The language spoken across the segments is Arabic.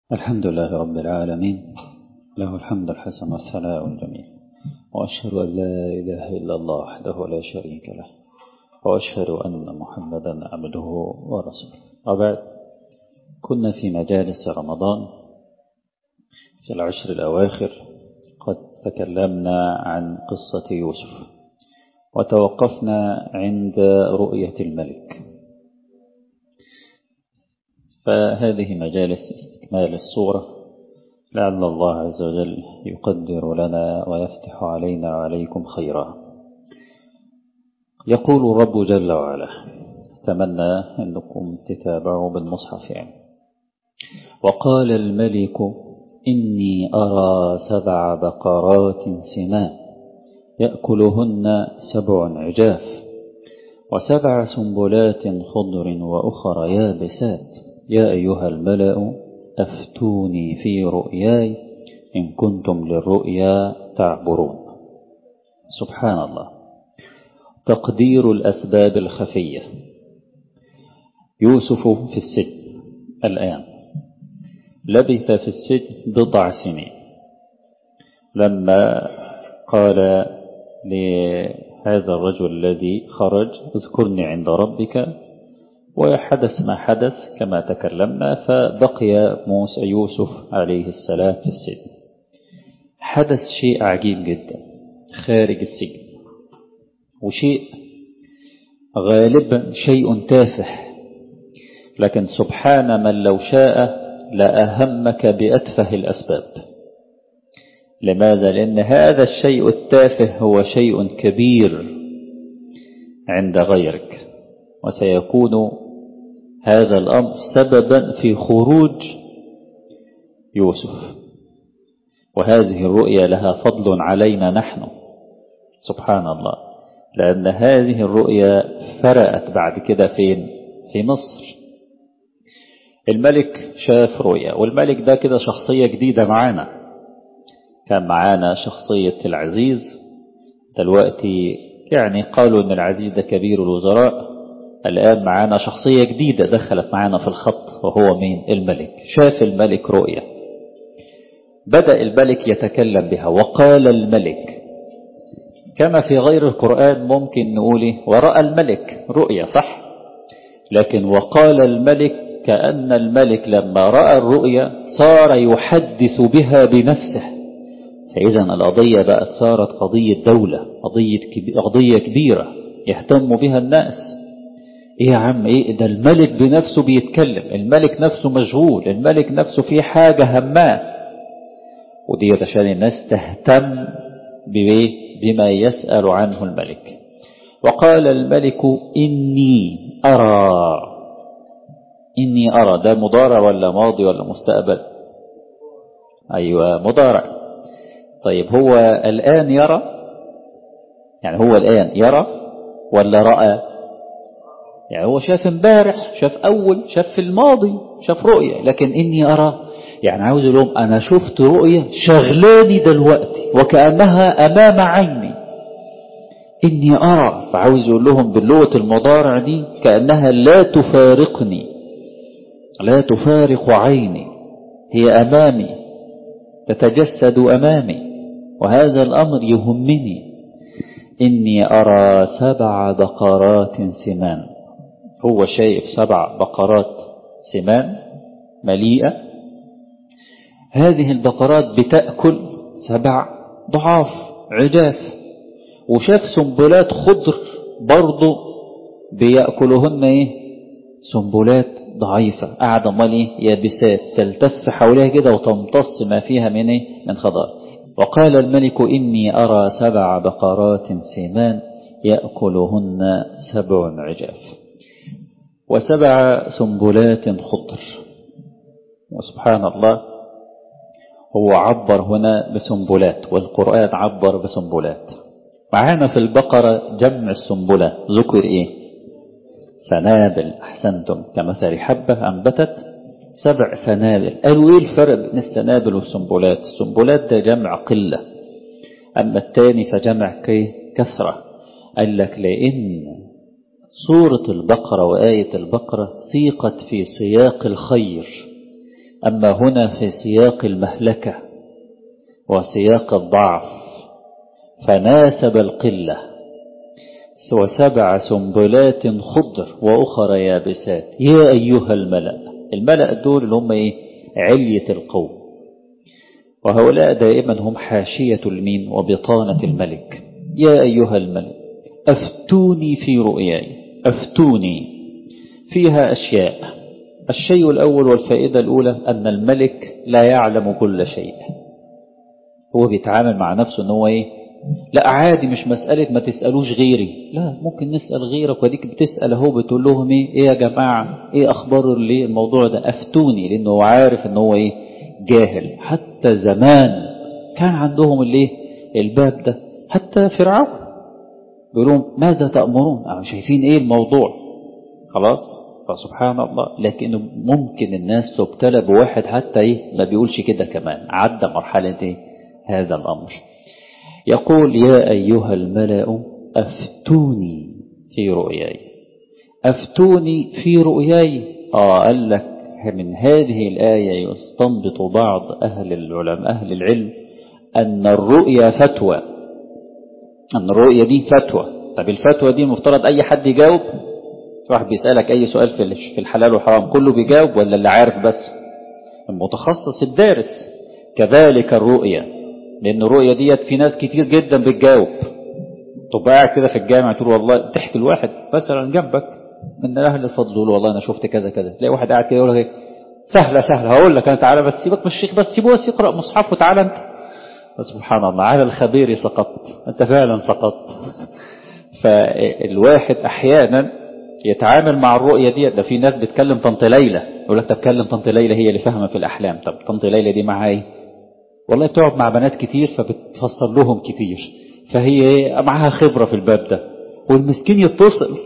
الحمد لله رب العالمين، له الحمد الحسن والثناء الجميل، وأشهد أن لا إله إلا الله وحده لا شريك له، وأشهد أن محمدا عبده ورسوله. وبعد، كنا في مجالس رمضان في العشر الأواخر قد تكلمنا عن قصة يوسف، وتوقفنا عند رؤية الملك. فهذه مجالس استكمال الصورة، لعل الله عز وجل يقدر لنا ويفتح علينا وعليكم خيرا. يقول الرب جل وعلا، أتمنى أنكم تتابعوا بالمصحف وقال الملك إني أرى 7 بقرات سمان يأكلهن 7 عجاف و7 سنبلات خضر وأخر يابسات يا أيها الملأ أفتوني في رؤياي إن كنتم للرؤيا تعبرون. سبحان الله، تقدير الأسباب الخفية. يوسف في السجن الآن، لبث في السجن 10 سنين، لما قال لهذا الرجل الذي خرج اذكرني عند ربك، وحدث ما حدث كما تكلمنا، فبقي يوسف عليه السلام في السجن. حدث شيء عجيب جدا خارج السجن، وشيء غالبا شيء تافه، لكن سبحان من لو شاء لأهمك بأتفه الأسباب. لماذا؟ لأن هذا الشيء التافه هو شيء كبير عند غيرك، وسيكون هذا الأمر سببا في خروج يوسف. وهذه الرؤيا لها فضل علينا نحن، سبحان الله، لأن هذه الرؤيا فرقت بعد كده فين؟ في مصر. الملك شاف رؤيا، والملك ده كده شخصية جديدة معانا. كان معانا شخصية العزيز، دلوقتي قالوا ان العزيز ده كبير الوزراء. الآن معانا شخصية جديدة دخلت معانا في الخط، وهو مين؟ الملك. شاف الملك رؤيا، بدأ الملك يتكلم بها. وقال الملك، كما في غير القرآن ممكن نقول ورأى الملك رؤيا، صح؟ لكن وقال الملك كأن الملك لما رأى الرؤيا صار يحدث بها بنفسه. فإذا القضية بقت صارت قضية دولة، قضية كبيرة يهتم بها الناس. ايه يا عم، ايه ده؟ الملك بنفسه بيتكلم، الملك نفسه مشغول، الملك نفسه في حاجة هماه. ودي عشان الناس تهتم بما يسأل عنه الملك. وقال الملك إني أرى، ده مضارع ولا ماضي ولا مستقبل؟ أيوة مضارع. طيب هو الآن يرى؟ هو الآن يرى ولا رأى؟ هو شاف امبارح، شاف في الماضي، شاف رؤية. لكن إني أرى عاوز لهم أنا شفت رؤية شغلاني دلوقتي وكأنها أمام عيني. إني أرى، فعاوز يقول لهم باللغة المضارع دي كأنها لا تفارقني، لا تفارق عيني، هي أمامي، تتجسد أمامي، وهذا الأمر يهمني. إني أرى 7 بقرات سمان. هو شايف 7 بقرات سمان مليئة. هذه البقرات بتأكل 7 ضعاف عجاف، وشاف سنبلات خضر برضو بيأكلهن سنبلات ضعيفة قاعدة يابسات تلتف حولها كده وتمتص ما فيها من خضار. وقال الملك إني أرى 7 بقرات سمان يأكلهن 7 عجاف و7 سنبلات خضر. وسبحان الله، هو عبر هنا بسنبلات، والقرآن عبر بسنبلات. معانا في البقرة جمع السنبلة ذكر سنابل. أحسنتم، كمثل حبة أنبتت 7 سنابل. قالوا ايه الفرق بين السنابل والسنبلات؟ السنبلات ده جمع قلة، أما الثاني فجمع كثرة. قال لك لأن سورة البقرة وآية البقرة سيقت في سياق الخير، أما هنا في سياق المهلكة وسياق الضعف فناسب القلة. وسبع سنبلات خضر وأخر يابسات يا أيها الملأ. الملأ دول اللي هم علية القوم، وهؤلاء دائما هم حاشية المين وبطانة الملك. يا أيها الملك أفتوني في رؤياي. أفتوني فيها أشياء. الشيء الأول والفائدة الأولى أن الملك لا يعلم كل شيء. هو بيتعامل مع نفسه أنه لا عادي، مش مسألة ما تسألوش غيري، لا ممكن نسأل غيرك. وديك بتسأل هو بتقول لهم ايه يا جماعة، ايه اخبار اللي الموضوع ده، افتوني، لانه هو عارف ان هو جاهل. حتى زمان كان عندهم الباب ده. حتى فرعون بيقولون ماذا تأمرون، شايفين ايه الموضوع خلاص. فسبحان الله، لكن ممكن الناس تبتلى بواحد حتى ما بيقولش كده كمان، عدى مرحلة هذا الأمر. يقول يا أيها الملأ أفتوني في رؤياي. أفتوني في رؤياي. قال لك من هذه الآية يستنبط بعض أهل العلم أن الرؤيا فتوى، أن الرؤيا دي فتوى. طب الفتوى دي المفترض أي حد يجاوب؟ واحد بيسألك أي سؤال في الحلال والحرام كله بيجاوب، ولا اللي عارف بس؟ المتخصص الدارس. كذلك الرؤيا، لأن الرؤية ديت في ناس كتير جدا بتجاوب. تبقى قاعد كده في الجامع تقول والله، تحكي الواحد مثلا جنبك من أهل الفضل يقول والله أنا شفت كذا كذا، تلاقي واحد قاعد كده يقول لك سهلة هقول لك أنا، تعالى بس سيبك من الشيخ، بس سيبه بس يقرأ مصحف وتعالى أنت. فسبحان الله، على الخبير سقطت، أنت فعلا سقطت. فالواحد أحيانا يتعامل مع الرؤية دي. ده في ناس بتكلم طنط ليلى، يقول لك تتكلم طنط ليلى هي اللي فاهمة في الأحلام. طب طنط ليلى دي معاها والله بتقعد مع بنات كتير فبتفسر لهم كتير، فهي معاها خبرة في الباب ده، والمسكين يتصل.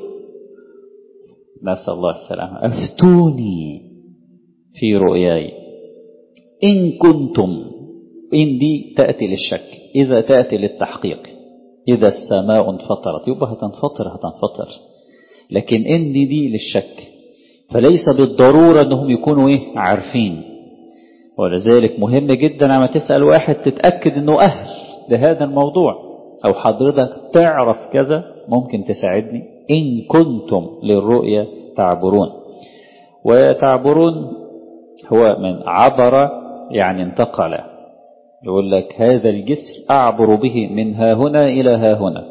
نسأل الله السلامة. أفتوني في رؤياي إن كنتم. إن دي تأتي للشك، إذا تأتي للتحقيق. إذا السماء انفطرت يبقى هتنفطر. لكن إن دي للشك، فليس بالضرورة أنهم يكونوا عارفين. ولذلك مهم جدا لما تسأل واحد تتأكد أنه أهل لهذا الموضوع، أو حضرتك تعرف كذا ممكن تساعدني. إن كنتم للرؤيا تعبرون. وتعبرون هو من عبر، يعني انتقل. يقول لك هذا الجسر أعبر به من ها هنا إلى ها هنا.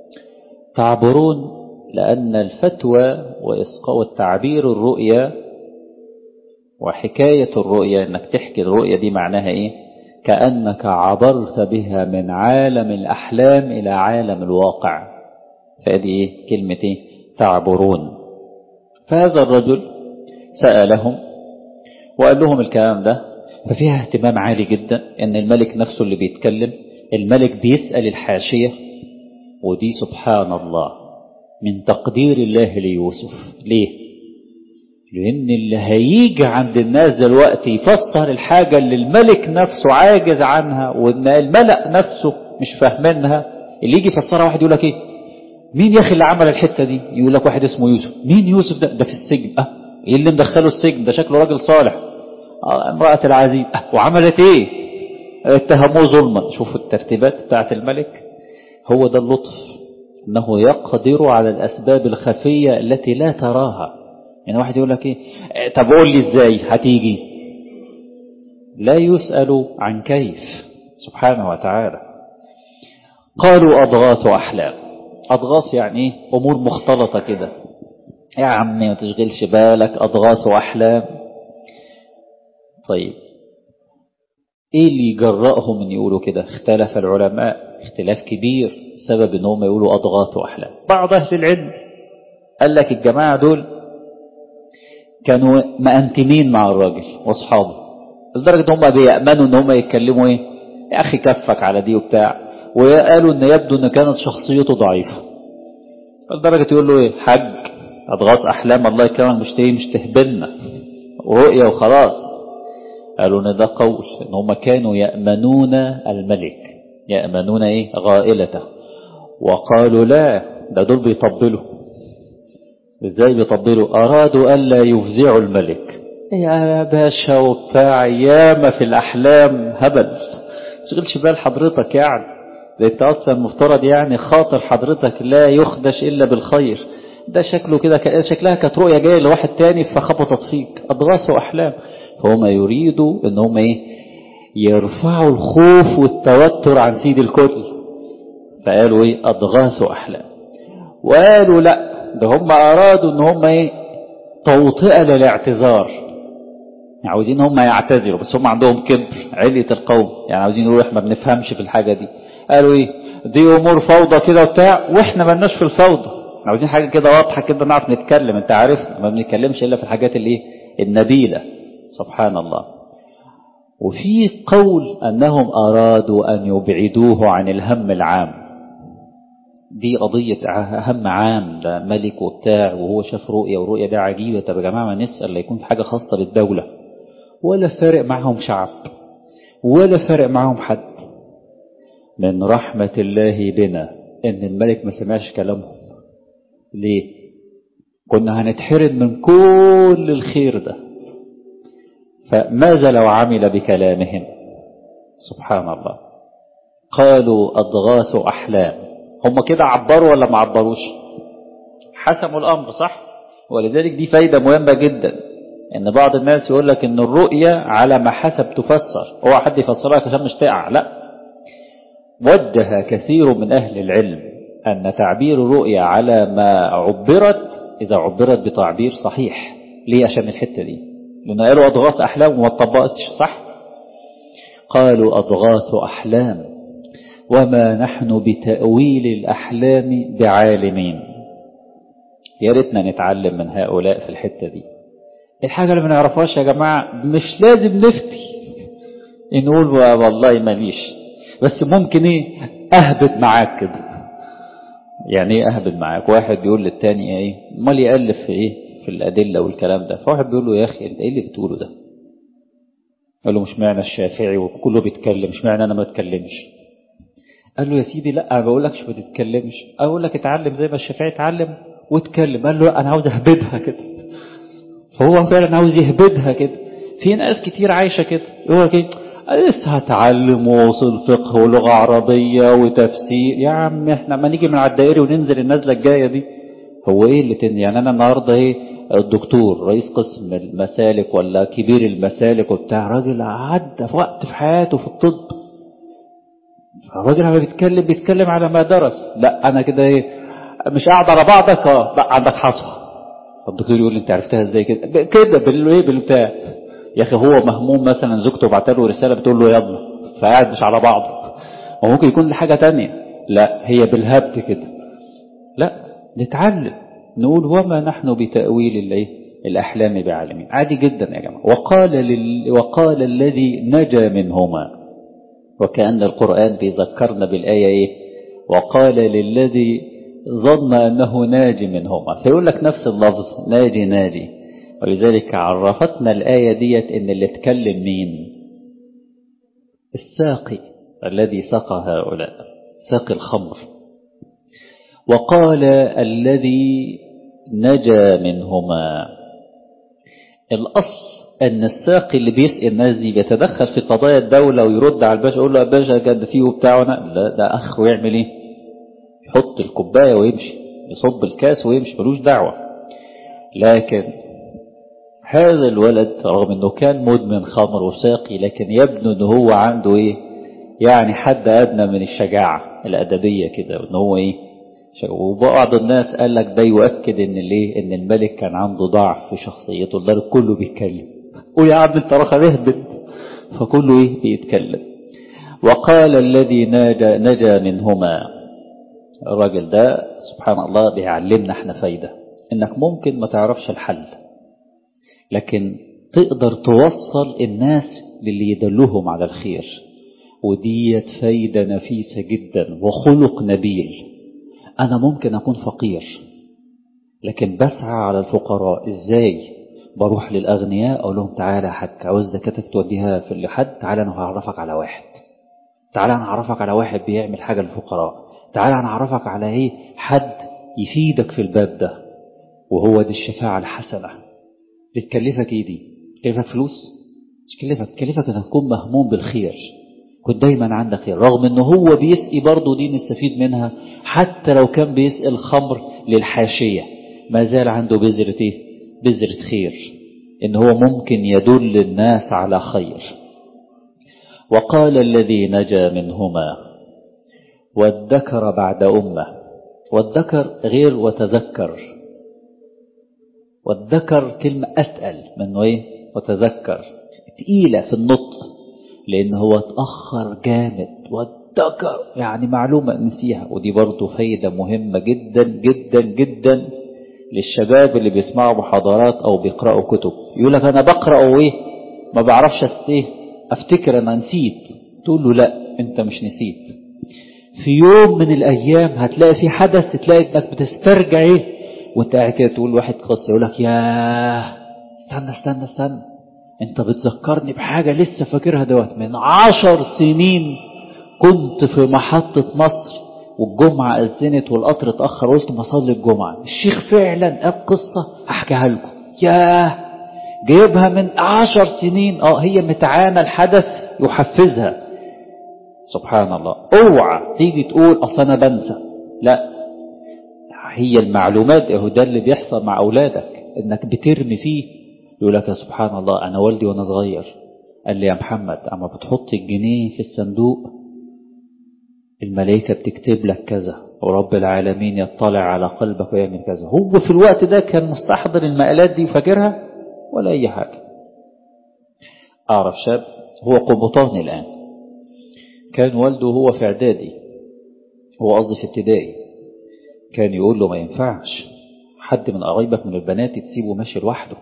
تعبرون لأن الفتوى والتعبير الرؤيا وحكاية الرؤيا، انك تحكي الرؤيا دي معناها كأنك عبرت بها من عالم الأحلام إلى عالم الواقع. فهذه كلمة تعبرون. فهذا الرجل سألهم وقال لهم الكلام ده، ففيها اهتمام عالي جدا ان الملك نفسه اللي بيتكلم. الملك بيسأل الحاشية، ودي سبحان الله من تقدير الله ليوسف. ليه؟ لأن اللي هيجي عند الناس دلوقتي يفسر الحاجة اللي الملك نفسه عاجز عنها، وإن الملأ نفسه مش فاهمينها، اللي يجي يفسرها واحد يقول لك مين يا أخي اللي عمل الحتة دي؟ يقول لك واحد اسمه يوسف. مين يوسف ده في السجن. إيه اللي مدخله السجن؟ ده شكله راجل صالح. امرأة العزيز. وعملت إيه؟ اتهموه ظلما. شوفوا الترتيبات بتاعت الملك. هو ده اللطف، أنه يقدر على الأسباب الخفية التي لا تراها. يعني واحد يقول لك طب قول لي ازاي هتيجي. لا يسأل عن كيف سبحانه وتعالى. قالوا أضغاث أحلام. أضغاث يعني أمور مختلطة كده. يا عمي ما تشغلش بالك، أضغاث أحلام. طيب ايه اللي يجرأهم ان يقولوا كده؟ اختلف العلماء اختلاف كبير سبب انهم يقولوا أضغاث أحلام. بعض أهل العلم قال لك الجماعة دول كانوا مأنتمين مع الراجل واصحابه، لدرجة هم بيأمنوا ان هم يتكلموا يا اخي كفك على دي وبتاع. وقالوا ان يبدو ان كانت شخصيته ضعيفة، لدرجة يقول له حاج أضغاث أحلام الله يكرمك، مش تهبلنا ورؤية وخلاص. قالوا ان ده قول ان هم كانوا يأمنون الملك، يأمنون غائلته. وقالوا لا، ده دول بيطبلوا. ازاي بيطبلوا؟ أرادوا ألا يفزعوا الملك. يا باشا وبتاع ياما في الأحلام هبل، تشغلش بال حضرتك يعني، ده انت اصلا مفترض يعني خاطر حضرتك لا يخدش الا بالخير. ده شكله كده شكلها كانت رؤية جاية لواحد تاني فخبطت فيك، اضغاث واحلام. فهم يريدوا ان هم يرفعوا الخوف والتوتر عن سيد الكل، فقالوا اضغاث واحلام. وقالوا لا، ده هم ارادوا ان هم توطئة للاعتذار، يعني عاوزين هم يعتذروا، بس هم عندهم كبر علية القوم، يعني عاوزين يقولوا احنا ما بنفهمش في الحاجة دي. قالوا دي امور فوضى كده وبتاع، واحنا ما لناش في الفوضى، عاوزين حاجة كده واضحة كده نعرف نتكلم. انت عارفنا ما بنتكلمش الا في الحاجات النبيلة. سبحان الله. وفي قول انهم ارادوا ان يبعدوه عن الهم العام. دي قضية هم عام، ده ملك وبتاع وهو شاف رؤية، والرؤية ده عجيبة. طب يا جماعة ما نسأل لا يكون في حاجة خاصة بالدولة، ولا فارق معهم شعب، ولا فارق معهم حد. من رحمة الله بنا ان الملك ما سمعش كلامهم. ليه؟ كنا هنتحرم من كل الخير ده. فماذا لو عمل بكلامهم؟ سبحان الله. قالوا أضغاث أحلام. هم كده عبروا ولا ما عبروش؟ حسموا الأمر، صح؟ ولذلك دي فايدة مهمة جدا، ان بعض الناس يقول لك ان الرؤية على ما حسب تفسر، هو حد يفسرها عشان مش تقع. لا، وجه كثير من أهل العلم أن تعبير الرؤية على ما عبرت، إذا عبرت بتعبير صحيح. ليه؟ عشان الحتة دي، لأن قالوا أضغاث أحلام وما اتطبقتش، صح؟ قالوا أضغاث أحلام وما نحن بتأويل الأحلام بعالمين. يا ريتنا نتعلم من هؤلاء في الحتة دي. الحاجة اللي ما نعرفهاش يا جماعة مش لازم نفتي نقول والله ماليش، بس ممكن اهبط معاك كده. يعني ايه اهبط معاك؟ واحد بيقول للتاني امال يألف في الأدلة والكلام ده، فواحد بيقول له يا اخي انت ايه اللي بتقوله ده؟ قال له مش معنى الشافعي وكله بيتكلم، مش معنى انا ما اتكلمش. قال له يا سيدي لا، ما بقولكش ما تتكلمش، اقول لك اتعلم زي ما الشافعي اتعلم واتكلم. قال له لا، انا عاوز اهبدها كده. فهو فعلا عاوز يهبدها كده. في ناس كتير عايشة كده، يقول لك لسه هتعلم ووصل فقه ولغة عربية وتفسير. يا عم احنا ما نيجي من على الدائري وننزل النزلة الجاية دي. هو اللي يعني انا النهاردة الدكتور رئيس قسم المسالك ولا كبير المسالك وبتاع، راجل عدى في وقت في حياته في الطب، الراجل لما بيتكلم على ما درس. لا انا كده مش قاعد على بعضك، لا عندك حصوة. فالدكتور يقول لي انت عرفتها ازاي كده كده بالبتاع؟ يا اخي هو مهموم مثلا، زوجته بعت له رساله بتقول له يلا، فقاعد مش على بعضه. وممكن يكون لحاجه تانية، لا هي بالهبد كده. لا، نتعلم نقول وما نحن بتأويل الأحلام بعالمين. عادي جدا يا جماعة. وقال الذي نجا منهما، وكأن القرآن بيذكرنا بالآية وقال للذي ظن أنه ناجي منهما، فيقول لك نفس اللفظ ناجي. ولذلك عرفتنا الآية ديت إن اللي اتكلم مين؟ الساقي الذي سقى هؤلاء، ساقي الخمر. وقال الذي نجا منهما. الأصل أن الساقي اللي بيسقي الناس دي بيتدخل في قضايا الدولة ويرد على الباشا، يقول له يا باشا كان فيه وبتاعنا. لا، ده أخ ويعمل يحط الكوباية ويمشي، يصب الكاس ويمشي، ملوش دعوة. لكن هذا الولد رغم انه كان مدمن خمر وساقي، لكن يبدو انه هو عنده يعني حد ادنى من الشجاعة الادبية كده، وان هو وبعض الناس قال لك ده يؤكد ان الملك كان عنده ضعف في شخصيته. ده كله بيتكلم، قول يا عم انت رخا اهبد، فكله بيتكلم. وقال الذي نجا منهما. الراجل ده سبحان الله بيعلمنا احنا فايدة، انك ممكن ما تعرفش الحل، لكن تقدر توصل الناس للي يدلهم على الخير. وديت فايدة نفيسة جدا وخلق نبيل. أنا ممكن أكون فقير لكن بسعى على الفقراء. إزاي؟ بروح للأغنياء أقول لهم تعالى يا حاج، عاوز زكاتك توديها في لحد، تعالى أنا هعرفك على واحد، تعالى أنا هعرفك على واحد بيعمل حاجة للفقراء، تعالى أنا هعرفك على حد يفيدك في الباب ده. وهو دي الشفاعة الحسنة. بتكلفك دي؟ كلفك فلوس؟ مش كلفك انك تكون مهموم بالخير، كنت دايما عندك خير، رغم انه هو بيسقي برضه دي نستفيد منها. حتى لو كان بيسقي الخمر للحاشية ما زال عنده بذرة ايه؟ بذرة خير، ان هو ممكن يدل الناس على خير. وقال الذي نجا منهما وادكر بعد أمة. والذكر غير وتذكر، والذكر كلمة أثقل منه ايه؟ وتذكر تقيلة في النطق، لأن هو اتأخر جامد. والذكر يعني معلومة نسيها. ودي برضو فايدة مهمة جدا جدا جدا للشباب اللي بيسمعوا محاضرات أو بيقرأوا كتب. يقول لك أنا بقرأ ايه ما بعرفش افتكر أنا نسيت. تقول له لا، أنت مش نسيت. في يوم من الأيام هتلاقي في حدث، تلاقي إنك بتسترجع ايه وانت قاعد كده، تقول واحد قصة يقول لك ياه استنى انت بتذكرني بحاجة لسه فاكرها دوت من 10 سنين. كنت في محطة مصر والجمعة أذنت والقطر اتأخر، قلت ما اصلي الجمعة. الشيخ فعلا القصة احكيها لكم. ياه جايبها من 10 سنين. هي متعانة الحدث يحفزها. سبحان الله. اوعى تيجي تقول اصل انا بنسى، لا، هي المعلومات. ده اللي بيحصل مع اولادك، انك بترمي فيه. يقول لك يا سبحان الله، انا والدي وانا صغير قال لي يا محمد اما بتحط الجنيه في الصندوق الملائكة بتكتب لك كذا، ورب العالمين يطلع على قلبك ويعمل كذا. هو في الوقت ده كان مستحضر المقالات دي وفاكرها ولا اي حاجة. اعرف شاب هو قبطاني الان، كان والده هو في اعدادي، هو قصدي في ابتدائي، كان يقول له ما ينفعش حد من قرايبك من البنات تسيبه ماشي لوحده.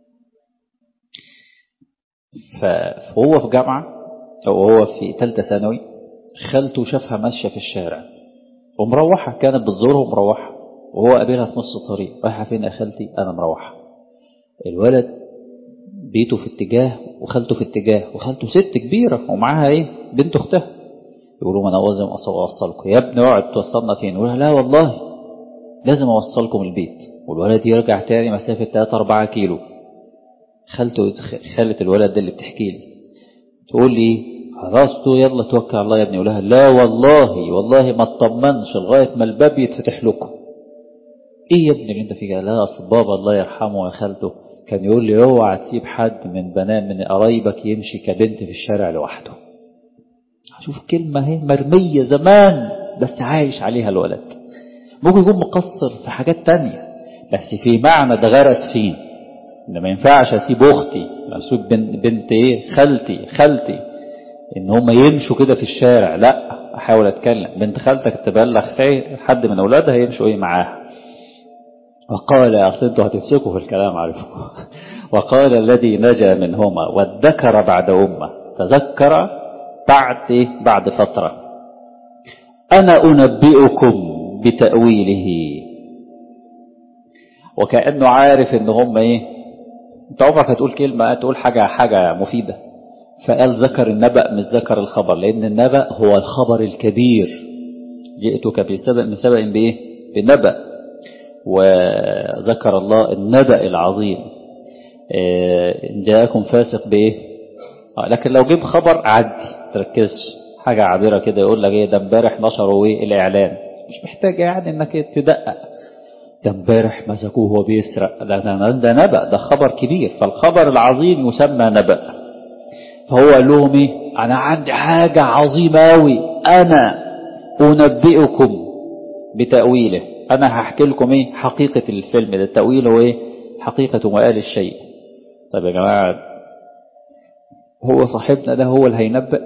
فهو في جامعة أو هو في ثالثه ثانوي، خالته شافها ماشية في الشارع ومروحة، كانت بتزوره ومروحة، وهو قابلها في نص الطريق. رايحة فين يا خالتي؟ أنا مروحة. الولد بيته في اتجاه وخالته في اتجاه، وخالته ست كبيرة ومعاها ايه بنت اختها. يقولوا ما انا لازم اوصلكم يا ابني. اقعد توصلنا فين؟ يقول لا والله لازم اوصلكم البيت. والولد يرجع تاني مسافة 3-4 كيلو. خالة الولد ده اللي بتحكي لي تقول لي خلاص يلا توكل على الله يا ابني. يقول لها لا والله ما اطمنش لغاية ما الباب يتفتح لكم. ايه يا ابني اللي انت فيه؟ لا اصل بابا الله يرحمه يا خالته كان يقول لي اوعى تسيب حد من بنات من قرايبك يمشي كبنت في الشارع لوحده. شوف كلمة هي مرمية زمان بس عايش عليها الولد. ممكن يكون مقصر في حاجات تانية بس في معنى ده غرس فيه ان ما ينفعش اسيب اختي، اسيب بنت ايه خالتي ان هم يمشوا كده في الشارع. لا، احاول اتكلم بنت خالتك تبلغ حد من اولادها يمشوا ايه معاها. وقال اصل انتوا هتمسكوا في الكلام عارفكم. وقال الذي نجا منهما وادكر بعد امه، تذكر بعد ايه؟ بعد فتره. انا انبئكم بتاويله. وكانه عارف ان هم ايه. انت عمرك هتقول كلمه تقول حاجه مفيده، فقال ذكر النبأ مش ذكر الخبر، لان النبأ هو الخبر الكبير. جئتك من سبأ بايه؟ بنبأ. وذكر الله النبأ العظيم. إن جاءكم فاسق بايه؟ لكن لو جيب خبر عدي تركزش، حاجة عابرة كده يقول لك ايه ده امبارح نشروا ايه الاعلان، مش محتاج يعني انك تدقق. ده امبارح مسكوه وهو بيسرق، ده نبأ، ده خبر كبير. فالخبر العظيم يسمى نبأ. فهو قال لهم ايه؟ انا عندي حاجة عظيمة قوي، انا انبئكم بتأويله. انا هحكي لكم ايه حقيقة الفيلم ده. التأويل هو ايه؟ حقيقة وآل الشيء. طيب يا جماعة، هو صاحبنا ده هو اللي هينبأ؟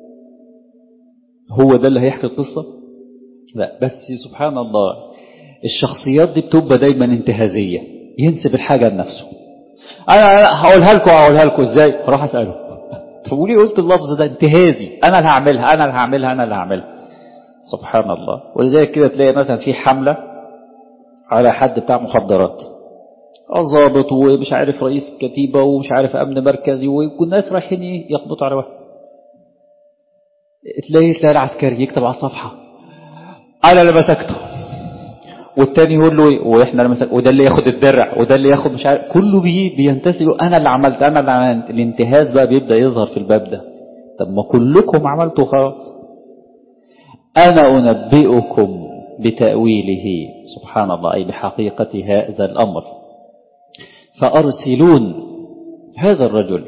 هو ده اللي هيحكي القصة؟ لا، بس سبحان الله الشخصيات دي بتبقى دايما انتهازية، ينسب الحاجة لنفسه. انا هقولها لكم ازاي؟ راح اسأله تقول لي قلت اللفظ ده انتهازي، انا اللي هعملها. سبحان الله. ولذلك كده تلاقي مثلا في حملة على حد بتاع مخدرات، الضابط ومش عارف رئيس كتيبة ومش عارف امن مركزي، والناس رايحين ايه يخبطوا على واحد. تلاقي العسكري يكتب على الصفحة انا اللي مسكته والتاني يقول له واحنا مثلا وده اللي ياخد الدرع وده اللي ياخد مش عارف، كله بينتسب انا اللي عملت انا اللي عملت. الانتهاز بقى بيبدا يظهر في الباب ده. طب ما كلكم عملتوا خلاص. انا انبئكم بتاويله سبحان الله، اي بحقيقه هذا الامر. فارسلون هذا الرجل،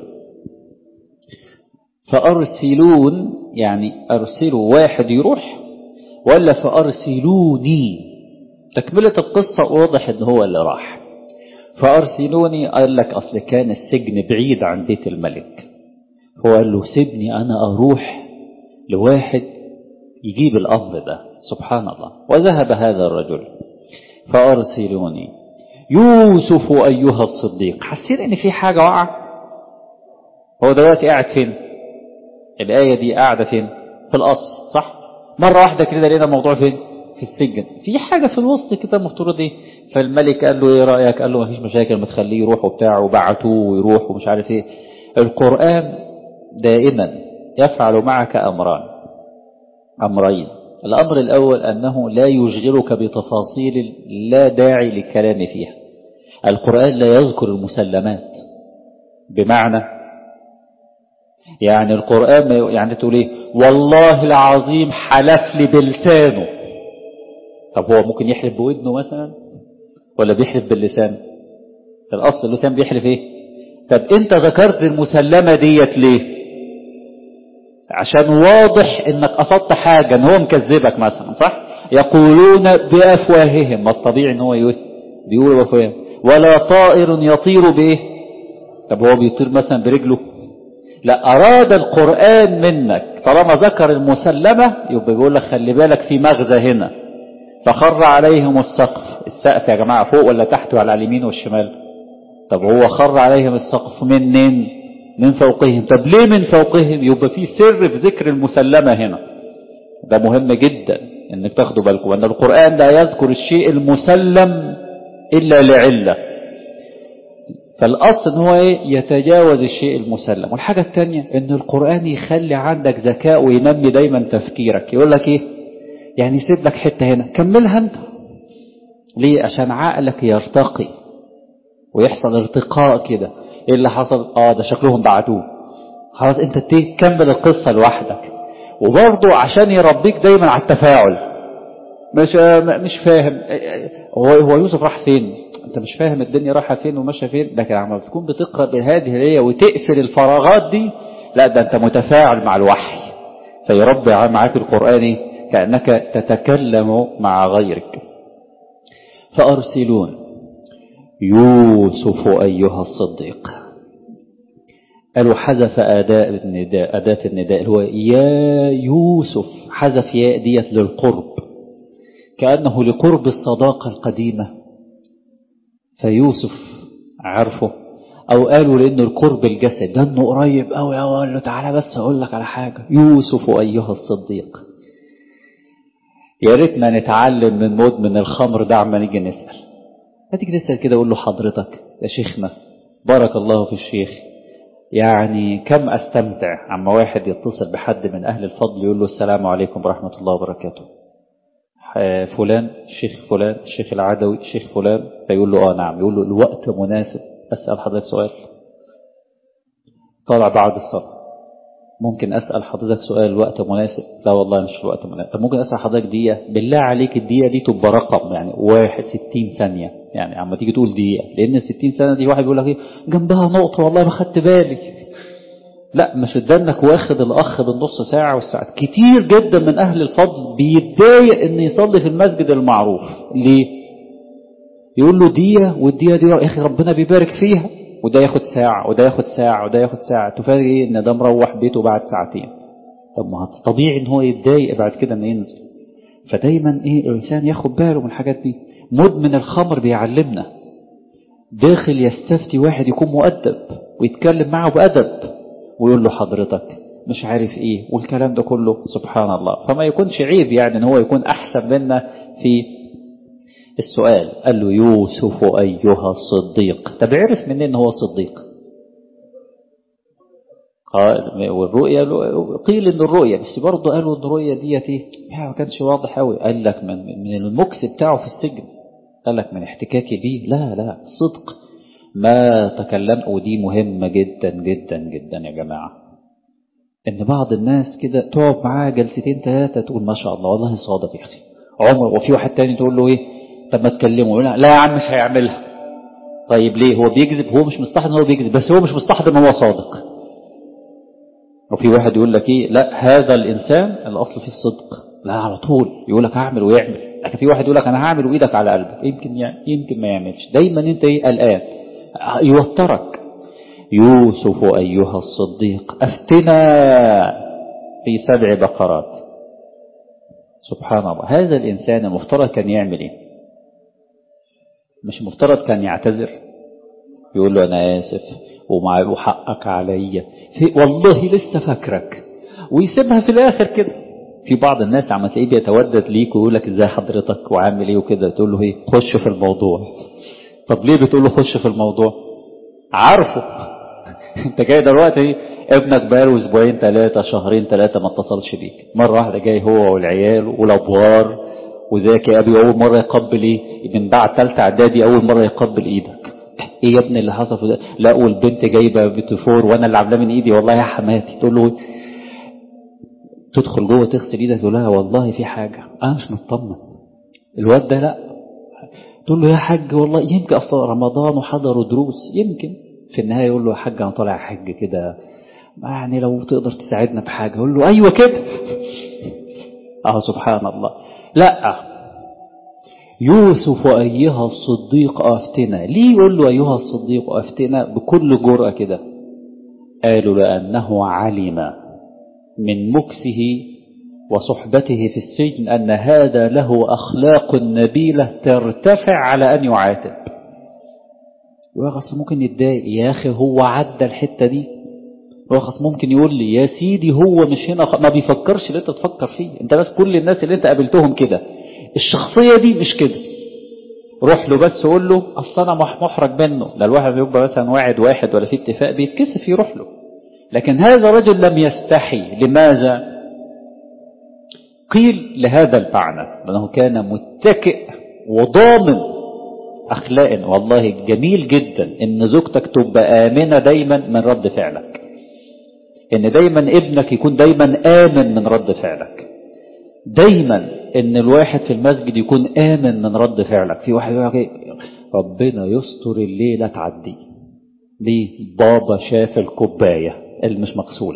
فارسلون يعني ارسلوا واحد يروح، ولا فارسلوني؟ تكملة القصة واضح ان هو اللي راح. فارسلوني قال لك اصل كان السجن بعيد عن بيت الملك، هو قال له سيبني انا اروح لواحد يجيب الامر ده سبحان الله. وذهب هذا الرجل. فارسلوني يوسف ايها الصديق. حسين ان في حاجة وقع. هو دلوقتي قاعد فين؟ الآية دي قاعدة فين؟ في القصر صح؟ مرة واحدة كده لقينا الموضوع فين؟ في السجن. في حاجة في الوسط كده المفترض ايه؟ فالملك قال له ايه رأيك؟ قال له ما فيش مشاكل، ما تخليه يروح وبتاع، وبعتوه ويروح ومش عارف ايه. القرآن دائما يفعل معك أمرين. الأمر الأول أنه لا يشغلك بتفاصيل لا داعي للكلام فيها. القرآن لا يذكر المسلمات، بمعنى يعني القرآن يعني تقول ايه والله العظيم حلف لي بلسانه. طب هو ممكن يحلف بودنه مثلا ولا بيحلف باللسان؟ الأصل اللسان بيحلف ايه. طب انت ذكرت المسلمة ديت ليه؟ عشان واضح انك قصدت حاجة، ان هو مكذبك مثلا صح؟ يقولون بأفواههم، ما الطبيعي ان هو بيقول بأفواههم. ولا طائر يطير بايه؟ طب هو بيطير مثلا برجله؟ لا، أراد القرآن منك طالما ذكر المسلمة يبقى بيقول لك خلي بالك في مغزى هنا. فخر عليهم السقف يا جماعة فوق ولا تحت ولا على اليمين والشمال؟ طب هو خر عليهم السقف منين؟ من فوقهم. طب ليه من فوقهم؟ يبقى في سر في ذكر المسلمة هنا. ده مهم جدا انك تاخدوا بالكم ان القرآن لا يذكر الشيء المسلم الا لعلة. فالأصل ان هو يتجاوز الشيء المسلم. والحاجة الثانية ان القرآن يخلي عندك ذكاء وينمي دايما تفكيرك. يقول لك ايه يعني يسيب لك حتة هنا كملها انت. ليه؟ عشان عقلك يرتقي ويحصل ارتقاء كده. ايه اللي حصل؟ ده شكلهم بعتوه. خلاص انت كمل القصة لوحدك. وبرضه عشان يربيك دايما على التفاعل. مش فاهم هو يوسف راح فين، انت مش فاهم الدنيا رايحه فين وماشيه فين. لكن عم بتكون بتقرا بهذه الآية وتقفل الفراغات دي، لا ده انت متفاعل مع الوحي. فيربي معاك القرآن كأنك تتكلم مع غيرك. فأرسلون يوسف أيها الصديق. قالوا حذف أداة النداء اللي هو يا يوسف. حذف ياء ديت للقرب، كأنه لقرب الصداقة القديمة. فيوسف عرفه، أو قالوا لأنه القرب الجسد ده أنه قريب أوي أوي. قال له تعالى بس أقول لك على حاجة، يوسف أيها الصديق. يا ريتنا نتعلم من مدمن الخمر ده عما نيجي نسأل. هتيجي نسأل كده أقول له حضرتك يا شيخنا بارك الله في الشيخ، يعني كم أستمتع عما واحد يتصل بحد من أهل الفضل يقول له السلام عليكم ورحمة الله وبركاته، فلان الشيخ فلان الشيخ العدوي الشيخ فلان، فيقول له نعم. يقول له الوقت مناسب أسأل حضرتك سؤال؟ طالع بعد الصلاة ممكن أسأل حضرتك سؤال الوقت مناسب؟ لا والله مش الوقت مناسب. طب ممكن أسأل حضرتك دقيقة؟ بالله عليك الدقيقة دي تبقى رقم يعني 61 ثانية، يعني عما تيجي تقول دقيقة، لأن 60 ثانية دي واحد بيقول لك جنبها نقطة والله ما خدت بالي. لا مش ادانك واخد الأخ بالنص ساعة والساعة. كتير جدا من أهل الفضل بيتضايق إن يصلي في المسجد المعروف. ليه؟ يقول له دقيقة، والدقيقة دي يا أخي ربنا بيبارك فيها، وده ياخد ساعة وده ياخد ساعة وده ياخد ساعة. تفاجئ ايه ان ده مروح بيته بعد ساعتين. طب ما طبيعي ان هو يتضايق بعد كده ان ينزل. فدايما الانسان ياخد باله من الحاجات دي. مدمن الخمر بيعلمنا. داخل يستفتي واحد يكون مؤدب ويتكلم معه بأدب ويقول له حضرتك مش عارف ايه والكلام ده كله سبحان الله. فما يكونش عيب يعني ان هو يكون احسن منا في السؤال. قال له يوسف أيها الصديق. طب عرف منين ان هو صديق؟ والرؤية قيل ان الرؤية، بس برضه قالوا ان الرؤية ديت ايه يعني ما كانش واضح قوي. قال لك من المكس بتاعه في السجن، قال لك من احتكاكي بيه. لا صدق ما تكلم. ودي مهمة جدا جدا جدا يا جماعة، ان بعض الناس كده تقعد معاه جلستين ثلاثة تقول ما شاء الله والله صادق يا اخي عمر، وفي واحد تاني تقول له ايه طب ما تكلمه، يقول لا يا عم مش هيعملها. طيب ليه؟ هو بيكذب؟ هو مش مستحضر ان هو بيكذب، بس هو مش مستحضر ان هو صادق. وفي واحد يقول لك ايه لا هذا الانسان الاصل فيه الصدق، لا على طول يقول لك هعمل ويعمل. لكن في واحد يقول لك انا هعمل وايدك على قلبك، يمكن ما يعملش. دايما انت ايه قلقان، يوترك. يوسف ايها الصديق افتنا في 7 بقرات. سبحان الله، هذا الانسان المفترض كان يعمل ايه؟ مش المفترض كان يعتذر، يقول له انا اسف وحقك عليا والله لسه فاكرك، ويسيبها في الاخر كده. في بعض الناس عم تلاقيه بيتودد ليك ويقول لك ازاي حضرتك وعامل ايه وكده، تقول له ايه خش في الموضوع. طب ليه بتقول له خش في الموضوع؟ عارفه انت جاي دلوقتي ابنك بقاله اسبوعين 3 شهرين 3 ما اتصلش بيك، مره واحده جاي هو والعيال والابوار وذاك يا ابي اول مره يقبل ايه من بعد 3 اعدادي اول مره يقبل ايدك. ايه يا ابني اللي حصل في ده؟ لا والبنت جايبه بتفور وانا اللي عاملاه من ايدي والله يا حماتي. تقول له تدخل جوه تغسل ايدك تقول لها والله في حاجه انا مش مطمن الواد ده لا. تقول له يا حاج والله يمكن اصل رمضان وحضروا دروس، يمكن في النهايه يقول له يا حاج انا طالع حج كده يعني لو تقدر تساعدنا بحاجه. يقول له ايوه كده. سبحان الله. لا يوسف ايها الصديق افتنا. ليه يقول له ايها الصديق افتنا بكل جرأة كده؟ قالوا لانه علم من مكسه وصحبته في السجن ان هذا له اخلاق نبيلة ترتفع على ان يعاتب. يوغص ممكن يتضايق يا اخي هو عدى الحتة دي، يوغص ممكن يقول لي يا سيدي هو مش هنا ما بيفكرش اللي انت تفكر فيه انت، بس كل الناس اللي انت قابلتهم كده الشخصية دي مش كده. روح له بس قول له اصل انا محرج منه. ده الواحد بيبقى مثلا واحد ولا في اتفاق بيتكسف يروح له، لكن هذا رجل لم يستحي. لماذا؟ قيل لهذا المعنى لأنه كان متكئ وضامن أخلاق. والله جميل جدا إن زوجتك تبقى آمنة دايما من رد فعلك، إن دايما ابنك يكون دايما آمن من رد فعلك، دايما إن الواحد في المسجد يكون آمن من رد فعلك. في واحد يقول ربنا يستر الليلة تعدي ليه؟ بابا شاف الكوباية اللي مش مغسولة.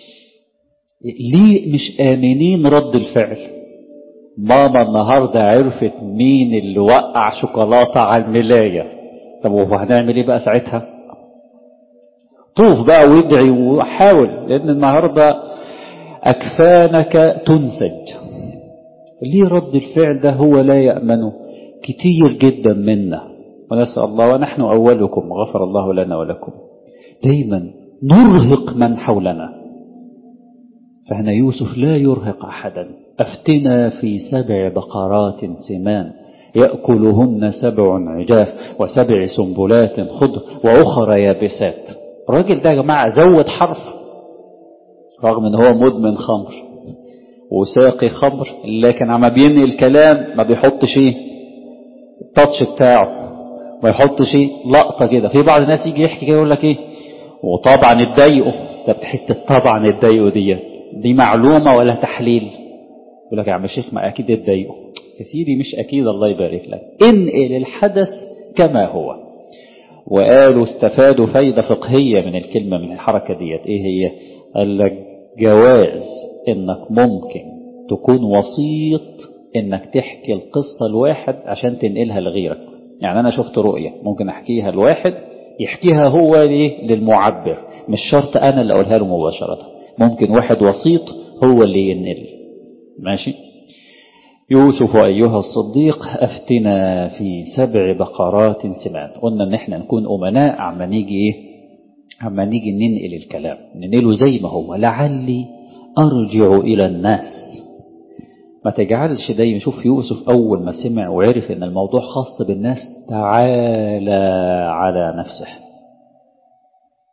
ليه مش آمنين رد الفعل؟ ماما النهاردة عرفت مين اللي وقع شوكولاتة على الملاية. طب وهنعمل ايه بقى ساعتها؟ طوف بقى وادعي وحاول، لان النهاردة اكفانك تنسج. ليه رد الفعل ده هو لا يأمنه كتير جدا منا، ونسأل الله ونحن اولكم غفر الله لنا ولكم دايما نرهق من حولنا. فهنا يوسف لا يرهق أحدا. أفتنا في 7 بقرات سمان يأكلهن 7 عجاف و7 سنبلات خضر وأخرى يابسات. الراجل ده يا جماعة زود حرف، رغم ان هو مدمن خمر وساقي خمر، لكن عم بينقل الكلام ما بيحطش ايه التاتش بتاعه، ما يحطش ايه لقطة كده. في بعض الناس يجي يحكي كده يقول لك ايه وطبعا اتضايقوا. طب حتة طبعا اتضايقوا دي معلومة ولا تحليل؟ يقول لك يا عم الشيخ ما اكيد اتضايقوا. يا سيدي مش اكيد، الله يبارك لك، انقل الحدث كما هو. وقالوا استفادوا فايدة فقهية من الكلمة من الحركة ديت. ايه هي؟ قال لك جواز انك ممكن تكون وسيط انك تحكي القصة لواحد عشان تنقلها لغيرك. يعني انا شفت رؤية ممكن احكيها لواحد يحكيها هو للمعبر، مش شرط انا اللي اقولها له مباشرة، ممكن واحد وسيط هو اللي ينقل. ماشي. يوسف أيها الصديق أفتنا في 7 بقرات سمان. قلنا ان احنا نكون أمناء عما نيجي ننقل الكلام ننقله زي ما هو. لعلي أرجع إلى الناس. ما تجعلش دايما. شوف يوسف أول ما سمع وعرف ان الموضوع خاص بالناس تعالى على نفسه.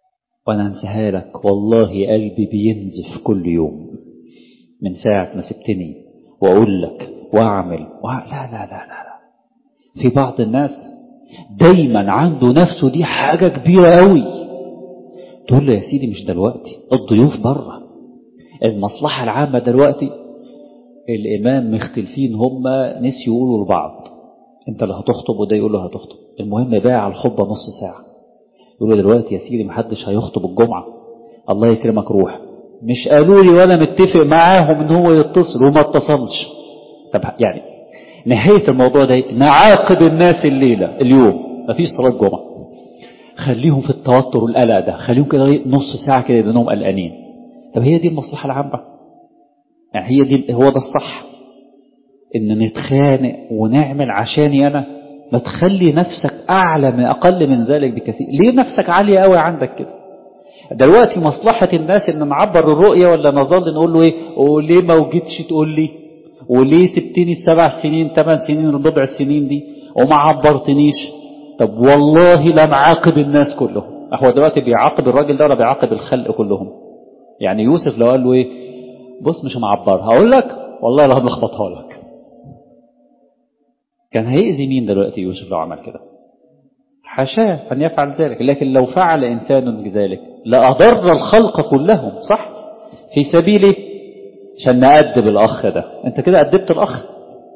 وأنا أنساها لك والله قلبي بينزف كل يوم من ساعة ما سبتني وأقول لك وأعمل لا لا لا لا لا. في بعض الناس دايما عنده نفسه دي حاجة كبيرة قوي، تقول له يا سيدي مش دلوقتي، الضيوف بره، المصلحة العامة دلوقتي. الإمام مختلفين، هما نسيوا يقولوا لبعض انت اللي هتخطب وده يقول له هتخطب، المهم باع على الخطبة نص ساعة، يقول له دلوقتي يا سيدي محدش هيخطب الجمعة، الله يكرمك روح. مش قالوا لي وانا متفق معاهم ان هو يتصل وما اتصلش. طب يعني نهاية الموضوع ده نعاقب الناس الليلة اليوم مفيش صلاة جمعة، خليهم في التوتر والقلق ده، خليهم كده نص ساعة كده يبقوا قلقانين. طب هي دي المصلحة العامة؟ يعني هي دي، هو ده الصح ان نتخانق ونعمل عشاني انا؟ ما تخلي نفسك اعلى من اقل من ذلك بكثير. ليه نفسك عالية قوي عندك كده؟ دلوقتي مصلحة الناس ان نعبر الرؤية ولا نظل نقول له ايه وليه ما وجدتش تقول لي، وليه سبتني 7 سنين 8 سنين البضع سنين دي وما عبرتنيش؟ طب والله لا معاقب الناس كلهم. هو دلوقتي بيعاقب الراجل ده ولا بيعاقب الخلق كلهم؟ يعني يوسف لو قال له ايه بص مش معبرها هقول لك والله لا هنلخبطها لك، كان هيأذي مين دلوقتي يوسف لو عمل كده؟ حاشاه أن يفعل ذلك، لكن لو فعل إنسان ذلك لأضر الخلق كلهم، صح؟ في سبيله عشان نأدب الأخ ده، أنت كده أدبت الأخ؟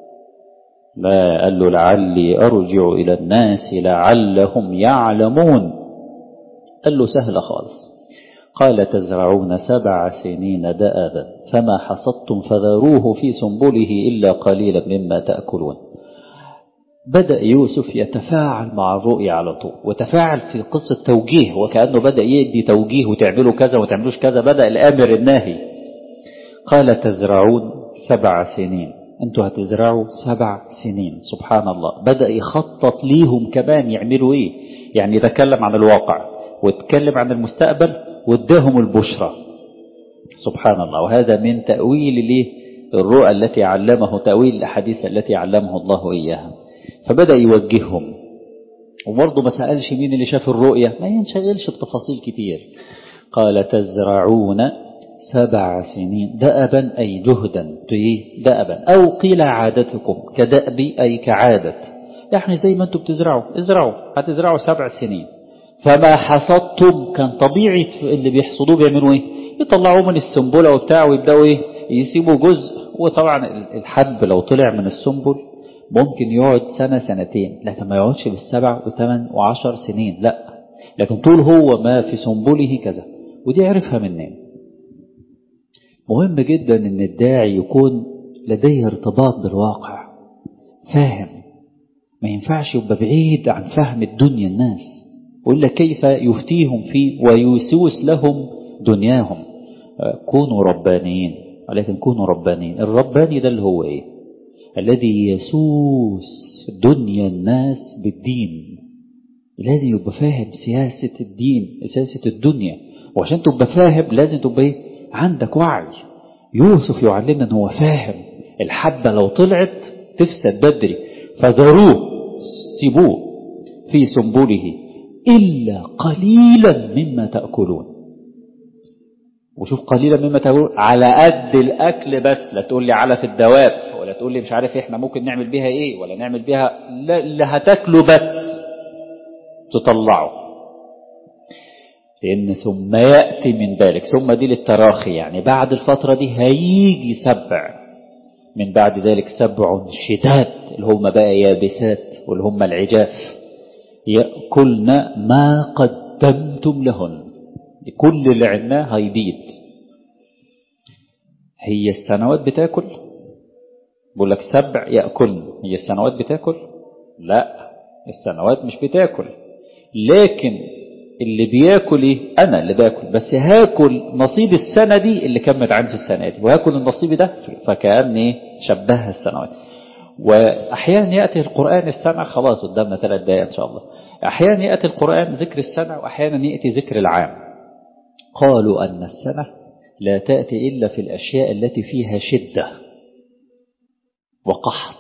لا، قال له لعلي أرجع إلى الناس لعلهم يعلمون. قال له سهل خالص، قال تزرعون 7 سنين دأبا فما حصدتم فذروه في سنبله إلا قليلا مما تأكلون. بدأ يوسف يتفاعل مع الرؤيا على طول، وتفاعل في قصة توجيه، وكأنه بدأ يدي توجيه وتعملوا كذا وتعملوش كذا، بدأ الآمر الناهي. قال تزرعون 7 سنين، انتوا هتزرعوا 7 سنين. سبحان الله، بدأ يخطط ليهم كمان يعملوا ايه، يعني يتكلم عن الواقع ويتكلم عن المستقبل واداهم البشرى. سبحان الله. وهذا من تأويل ليه الرؤى التي علمه، تأويل الأحاديث التي علمه الله إياها. فبدأ يوجههم، وبرضه ما سألش مين اللي شاف الرؤية، ما ينشغلش بتفاصيل كتير. قال تزرعون 7 سنين دأبا أي جهدا، دأبا، أو قيل عادتكم كدأب أي كعادة، يعني زي ما انتم بتزرعوا ازرعوا، هتزرعوا 7 سنين. فما حصدتم، كان طبيعي اللي بيحصدوه بيعملوا ايه؟ يطلعوه من السنبلة وبتاع ويبدأوا ايه؟ يسيبوا جزء. وطبعا الحب لو طلع من السنبل ممكن يقعد سنة سنتين، لكن ما يقعدش بال7 و8 و10 سنين، لا، لكن طول هو ما في سنبله كذا. ودي عرفها منين؟ مهم جدا ان الداعي يكون لديه ارتباط بالواقع، فاهم، ما ينفعش يبقى بعيد عن فهم الدنيا الناس، وإلا كيف يفتيهم فيه ويسوس لهم دنياهم. كونوا ربانيين، ولكن كونوا ربانيين. الرباني ده اللي هو ايه؟ الذي يسوس دنيا الناس بالدين، لازم يبقى فاهم سياسة الدين، سياسة الدنيا. وعشان تبقى فاهم لازم تبقى ايه؟ عندك وعي. يوسف يعلمنا ان هو فاهم الحبة لو طلعت تفسد بدري، فذروه، سيبوه في سنبله إلا قليلا مما تأكلون. وشوف قليلا مما تأكلون على قد الأكل بس، لا تقول لي على في الدواب، ولا تقول لي مش عارف احنا ممكن نعمل بيها ايه ولا نعمل بيها، لا، اللي هتاكله بس تطلعه. لأن ثم يأتي من ذلك، ثم دي للتراخي، يعني بعد الفترة دي هيجي 7 من بعد ذلك 7 شداد، اللي هم بقى يابسات واللي هم العجاف، يأكلن ما قدمتم لهن. كل اللي عنا هيبيد. هي السنوات بتاكل؟ بقول لك 7 يأكلن، هي السنوات بتاكل؟ لا، السنوات مش بتاكل، لكن اللي بياكل ايه؟ انا اللي باكل، بس هاكل نصيب السنة دي اللي كانت عندي في السنة دي، وهاكل النصيب ده. فكأن ايه؟ شبهها السنوات. واحيانا يأتي القرآن السنة، خلاص قدامنا 3 دقائق ان شاء الله. احيانا يأتي القرآن ذكر السنة، واحيانا يأتي ذكر العام. قالوا ان السنة لا تأتي الا في الاشياء التي فيها شدة وقحط،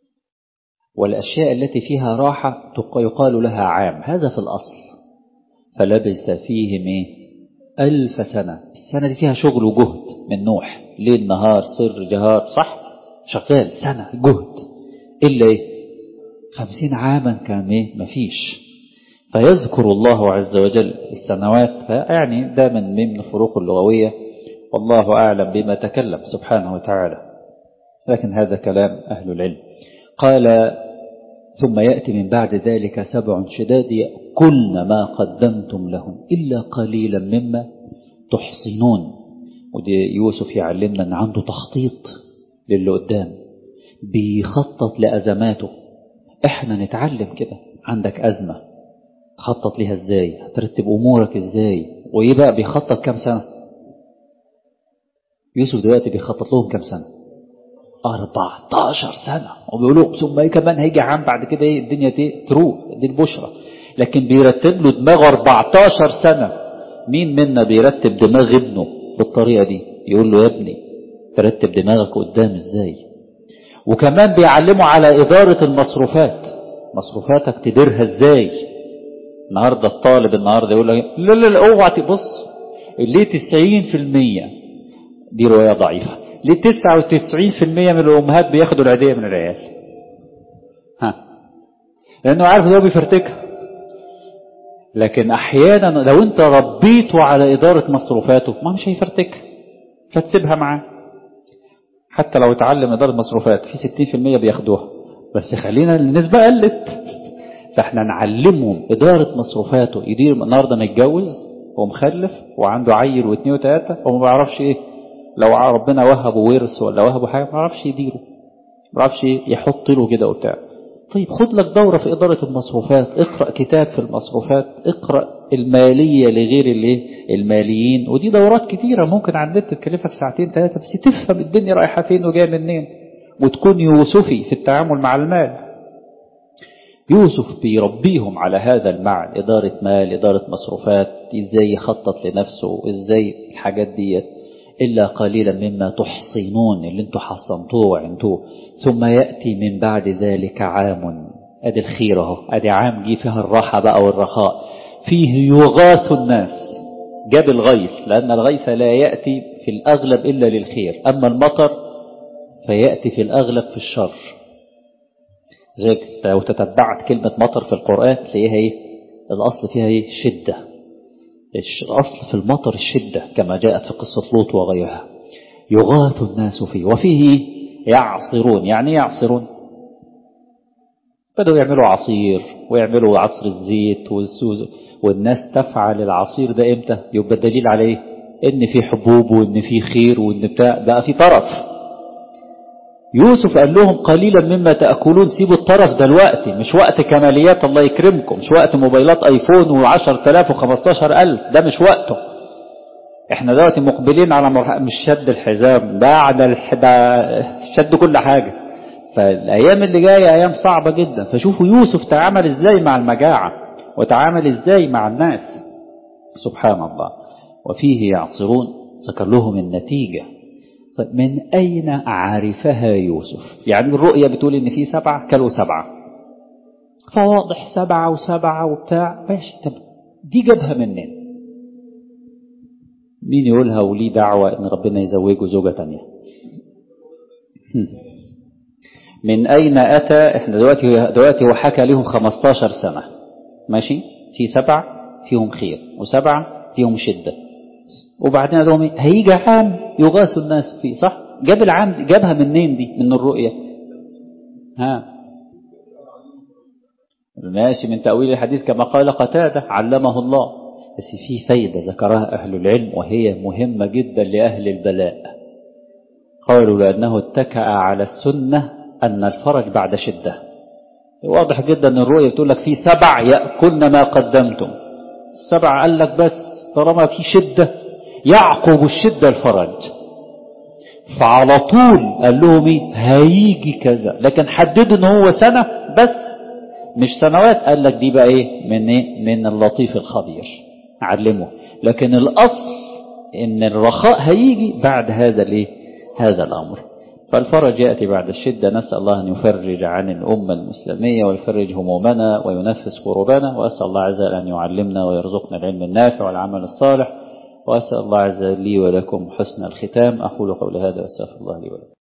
والاشياء التي فيها راحة يقال لها عام. هذا في الاصل. فلبث فيهم 1000 سنة. السنة دي فيها شغل وجهد من نوح، ليل نهار سر جهار، صح، شغال سنة جهد، إلا 50 عاما كان مفيش. فيذكر الله عز وجل السنوات، يعني ده من الفروق اللغوية، والله أعلم بما تكلم سبحانه وتعالى، لكن هذا كلام أهل العلم. قال ثم يأتي من بعد ذلك 7 شداد يأكلن ما قدمتم لهم إلا قليلا مما تحصنون. ودي يوسف يعلمنا أن عنده تخطيط للي قدام، بيخطط لأزماته. احنا نتعلم كده، عندك أزمة خطط لها ازاي، هترتب أمورك ازاي. وإيه بقى بيخطط كم سنة؟ يوسف دلوقتي بيخطط لهم كم سنة؟ 14 سنة، وبيقولوا ثم كمان هيجي عام بعد كده الدنيا تروح، دي البشرة. لكن بيرتب له دماغه 14 سنة. مين منا بيرتب دماغ ابنه بالطريقة دي؟ يقول له يا ابني ترتب دماغك قدام ازاي. وكمان بيعلمه على إدارة المصروفات، مصروفاتك تديرها ازاي. النهاردة الطالب يقول لك لا لا لا اوعى تبص، اللي 90% دي رواية ضعيفة، ليه 99% من الأمهات بياخدوا العيدية من العيال؟ لأنه عارف ده بيفرتكها. لكن أحيانا لو أنت ربيته على إدارة مصروفاته ما مش هيفرتكها، فتسيبها معاه. حتى لو اتعلم إدارة مصروفات في 60% بياخدوها، بس خلينا النسبة قلت، فاحنا نعلمهم إدارة مصروفاته. يدير النهارده متجوز ومخلف وعنده عيل واثنين وثلاثة وما بيعرفش لو ربنا وهبه ورث ولا وهبه حاجة ما بيعرفش يديره، ما بيعرفش يحط له كده وبتاع. طيب خد لك دورة في إدارة المصروفات، اقرأ كتاب في المصروفات، اقرأ المالية لغير الماليين، ودي دورات كتيرة ممكن على النت تكلفك 2-3 بس تفهم الدنيا رايحة فين وجايه منين، وتكون يوسفي في التعامل مع المال. يوسف بيربيهم على هذا المعنى، إدارة مال، إدارة مصروفات، إزاي يخطط لنفسه، إزاي الحاجات دي. إلا قليلا مما تحصنون، اللي انتوا حصنتوه وعنتوه. ثم يأتي من بعد ذلك عام، أدي الخير اهو، أدي عام جي فيها الراحة بقى والرخاء، فيه يغاث الناس. جاب الغيث، لأن الغيث لا يأتي في الأغلب إلا للخير، أما المطر فيأتي في الأغلب في الشر. زي لو تتبعت كلمة مطر في القرآن تلاقيها الأصل فيها شدة. الأصل في المطر الشدة كما جاءت في قصة لوط وغيرها. يغاث الناس فيه وفيه يعصرون. يعني يعصرون، بدأوا يعملوا عصير ويعملوا عصر الزيت والسوز، والناس تفعل العصير ده امتى؟ يبقى دليل عليه ان في حبوب وان في خير وان بقى في طرف. يوسف قال لهم قليلا مما تأكلون، سيبوا الطرف دلوقتي، مش وقت كماليات الله يكرمكم، مش وقت موبايلات ايفون و10,000 و15,000، ده مش وقته. احنا دلوقتي مقبلين على مش شد الحزام، بعد شد كل حاجة. فالايام اللي جاية ايام صعبة جدا. فشوفوا يوسف تعامل ازاي مع المجاعة وتعامل ازاي مع الناس، سبحان الله. وفيه يعصرون، ذكر لهم النتيجة. من أين عرفها يوسف؟ يعني الرؤية بتقول إن في 7 كلوا 7، فواضح 7 و7 وبتاع، ماشي. طب دي جابها منين؟ مين يقولها وليه دعوة إن ربنا يزوجه زوجة تانية؟ من أين أتى؟ إحنا دلوقتي هو حكى لهم 15 سنة، ماشي، في 7 فيهم خير و7 فيهم شدة، وبعدين قال لهم هيجي عام يغاث الناس فيه، صح؟ جاب العام، جابها منين دي؟ من الرؤية. ماشي، من تأويل الحديث كما قال قتادة علمه الله. بس في فايدة ذكرها أهل العلم وهي مهمة جدا لأهل البلاء. قالوا لأنه اتكأ على السنة أن الفرج بعد شدة. واضح جدا أن الرؤية بتقول لك في 7 يأكلن ما قدمتم. 7 قال لك بس طالما في شدة يعقب الشدة الفرج، فعلى طول قال لهم هيجي كذا. لكن حددوا ان هو سنة بس مش سنوات، قال لك دي بقى من اللطيف الخبير علمه. لكن الاصل ان الرخاء هيجي بعد هذا هذا الامر. فالفرج يأتي بعد الشدة. نسأل الله أن يفرج عن الأمة الإسلامية ويفرج همومنا وينفس كروبنا، وأسأل الله عز وجل أن يعلمنا ويرزقنا العلم النافع والعمل الصالح، وأسأل الله عز وجل لي ولكم حسن الختام. أقول قولي هذا وأستغفر الله لي ولكم.